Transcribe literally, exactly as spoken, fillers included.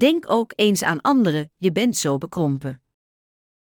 Denk ook eens aan anderen, je bent zo bekrompen.